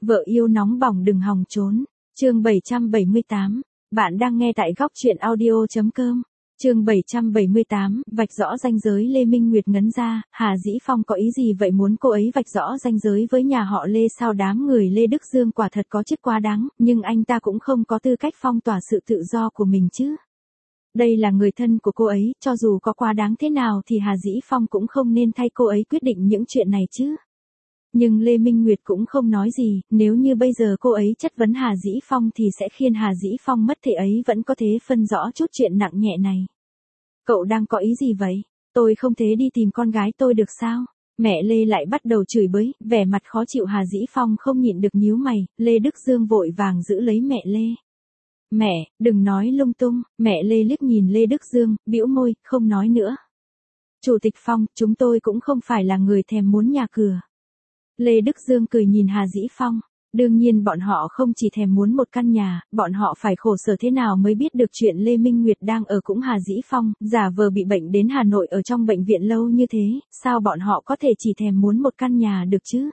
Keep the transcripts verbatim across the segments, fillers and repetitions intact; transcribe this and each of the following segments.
Vợ yêu nóng bỏng đừng hòng trốn. Chương bảy trăm bảy mươi tám. Bạn đang nghe tại góc truyện audio chấm com. Chương bảy trăm bảy mươi tám, vạch rõ ranh giới. Lê Minh Nguyệt ngấn ra, Hà Dĩ Phong có ý gì vậy, muốn cô ấy vạch rõ ranh giới với nhà họ Lê sao? Đám người Lê Đức Dương quả thật có chức quá đáng, nhưng anh ta cũng không có tư cách phong tỏa sự tự do của mình chứ. Đây là người thân của cô ấy, cho dù có quá đáng thế nào thì Hà Dĩ Phong cũng không nên thay cô ấy quyết định những chuyện này chứ. Nhưng Lê Minh Nguyệt cũng không nói gì, nếu như bây giờ cô ấy chất vấn Hà Dĩ Phong thì sẽ khiến Hà Dĩ Phong mất, thể ấy vẫn có thể phân rõ chút chuyện nặng nhẹ này. Cậu đang có ý gì vậy? Tôi không thể đi tìm con gái tôi được sao? Mẹ Lê lại bắt đầu chửi bới, vẻ mặt khó chịu. Hà Dĩ Phong không nhịn được nhíu mày, Lê Đức Dương vội vàng giữ lấy mẹ Lê. Mẹ, đừng nói lung tung. Mẹ Lê liếc nhìn Lê Đức Dương, bĩu môi, không nói nữa. Chủ tịch Phong, chúng tôi cũng không phải là người thèm muốn nhà cửa. Lê Đức Dương cười nhìn Hà Dĩ Phong. Đương nhiên bọn họ không chỉ thèm muốn một căn nhà, bọn họ phải khổ sở thế nào mới biết được chuyện Lê Minh Nguyệt đang ở cũng Hà Dĩ Phong, giả vờ bị bệnh đến Hà Nội ở trong bệnh viện lâu như thế, sao bọn họ có thể chỉ thèm muốn một căn nhà được chứ?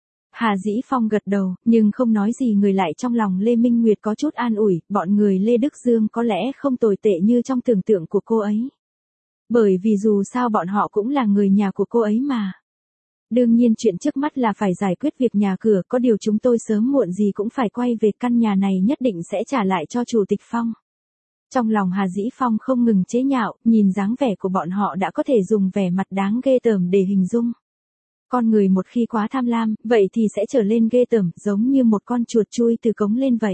Hà Dĩ Phong gật đầu, nhưng không nói gì. Người lại trong lòng Lê Minh Nguyệt có chút an ủi, bọn người Lê Đức Dương có lẽ không tồi tệ như trong tưởng tượng của cô ấy. Bởi vì dù sao bọn họ cũng là người nhà của cô ấy mà. Đương nhiên chuyện trước mắt là phải giải quyết việc nhà cửa, có điều chúng tôi sớm muộn gì cũng phải quay về, căn nhà này nhất định sẽ trả lại cho Chủ tịch Phong. Trong lòng Hà Dĩ Phong không ngừng chế nhạo, nhìn dáng vẻ của bọn họ đã có thể dùng vẻ mặt đáng ghê tởm để hình dung. Con người một khi quá tham lam, vậy thì sẽ trở lên ghê tởm, giống như một con chuột chui từ cống lên vậy.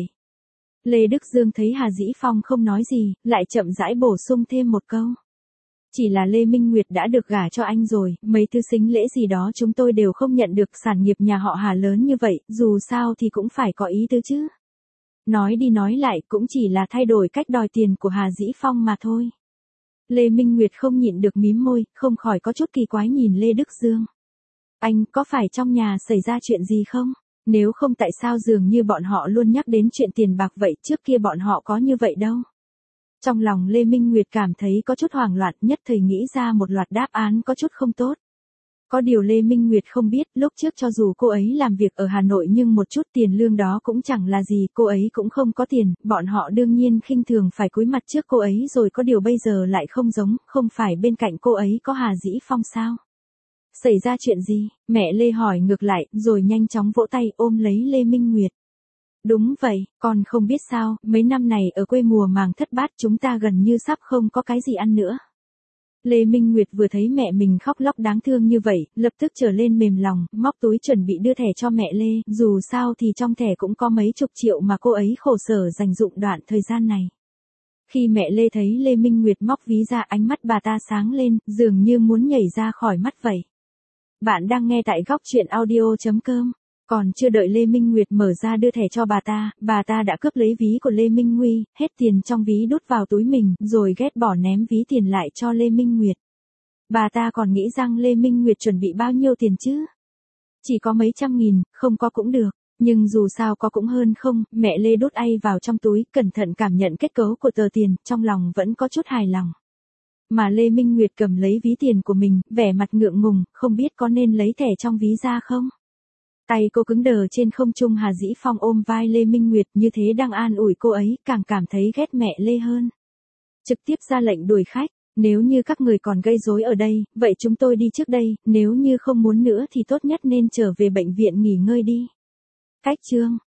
Lê Đức Dương thấy Hà Dĩ Phong không nói gì, lại chậm rãi bổ sung thêm một câu. Chỉ là Lê Minh Nguyệt đã được gả cho anh rồi, mấy thứ sính lễ gì đó chúng tôi đều không nhận được, sản nghiệp nhà họ Hà lớn như vậy, dù sao thì cũng phải có ý tứ chứ. Nói đi nói lại cũng chỉ là thay đổi cách đòi tiền của Hà Dĩ Phong mà thôi. Lê Minh Nguyệt không nhịn được mím môi, không khỏi có chút kỳ quái nhìn Lê Đức Dương. Anh, có phải trong nhà xảy ra chuyện gì không? Nếu không tại sao dường như bọn họ luôn nhắc đến chuyện tiền bạc vậy, trước kia bọn họ có như vậy đâu. Trong lòng Lê Minh Nguyệt cảm thấy có chút hoảng loạn, nhất thời nghĩ ra một loạt đáp án có chút không tốt. Có điều Lê Minh Nguyệt không biết, lúc trước cho dù cô ấy làm việc ở Hà Nội nhưng một chút tiền lương đó cũng chẳng là gì, cô ấy cũng không có tiền, bọn họ đương nhiên khinh thường phải cúi mặt trước cô ấy rồi, có điều bây giờ lại không giống, không phải bên cạnh cô ấy có Hà Dĩ Phong sao? Xảy ra chuyện gì? Mẹ Lê hỏi ngược lại, rồi nhanh chóng vỗ tay ôm lấy Lê Minh Nguyệt. Đúng vậy, con không biết sao, mấy năm này ở quê mùa màng thất bát chúng ta gần như sắp không có cái gì ăn nữa. Lê Minh Nguyệt vừa thấy mẹ mình khóc lóc đáng thương như vậy, lập tức trở lên mềm lòng, móc túi chuẩn bị đưa thẻ cho mẹ Lê, dù sao thì trong thẻ cũng có mấy chục triệu mà cô ấy khổ sở dành dụm đoạn thời gian này. Khi mẹ Lê thấy Lê Minh Nguyệt móc ví ra, ánh mắt bà ta sáng lên, dường như muốn nhảy ra khỏi mắt vậy. Bạn đang nghe tại góc truyện audio chấm com. Còn chưa đợi Lê Minh Nguyệt mở ra đưa thẻ cho bà ta, bà ta đã cướp lấy ví của Lê Minh Nguy, hết tiền trong ví đút vào túi mình, rồi ghét bỏ ném ví tiền lại cho Lê Minh Nguyệt. Bà ta còn nghĩ rằng Lê Minh Nguyệt chuẩn bị bao nhiêu tiền chứ? Chỉ có mấy trăm nghìn, không có cũng được, nhưng dù sao có cũng hơn không. Mẹ Lê đút ay vào trong túi, cẩn thận cảm nhận kết cấu của tờ tiền, trong lòng vẫn có chút hài lòng. Mà Lê Minh Nguyệt cầm lấy ví tiền của mình, vẻ mặt ngượng ngùng, không biết có nên lấy thẻ trong ví ra không? Tay cô cứng đờ trên không trung. Hà Dĩ Phong ôm vai Lê Minh Nguyệt như thế đang an ủi cô ấy, càng cảm thấy ghét mẹ Lê hơn. Trực tiếp ra lệnh đuổi khách, nếu như các người còn gây rối ở đây, vậy chúng tôi đi trước đây, nếu như không muốn nữa thì tốt nhất nên trở về bệnh viện nghỉ ngơi đi. Cách chương